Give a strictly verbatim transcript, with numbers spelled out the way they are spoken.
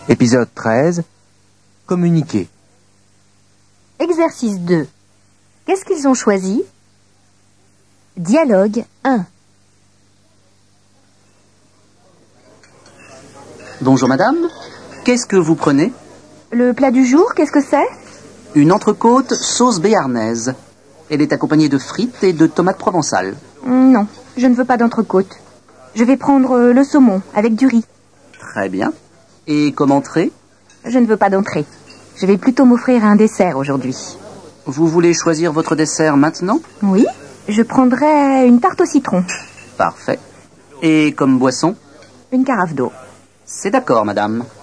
Épisode treize. Communiquer. Exercice deux. Qu'est-ce qu'ils ont choisi? Dialogue un. Bonjour madame, qu'est-ce que vous prenez? Le plat du jour, qu'est-ce que c'est? Une entrecôte sauce béarnaise. Elle est accompagnée de frites et de tomates provençales. Non, je ne veux pas d'entrecôte. Je vais prendre euh, le saumon avec du riz. Très bien. Et comme entrée? Je ne veux pas d'entrée. Je vais plutôt m'offrir un dessert aujourd'hui. Vous voulez choisir votre dessert maintenant? Oui, je prendrai une tarte au citron. Parfait. Et comme boisson? Une carafe d'eau. C'est d'accord, madame.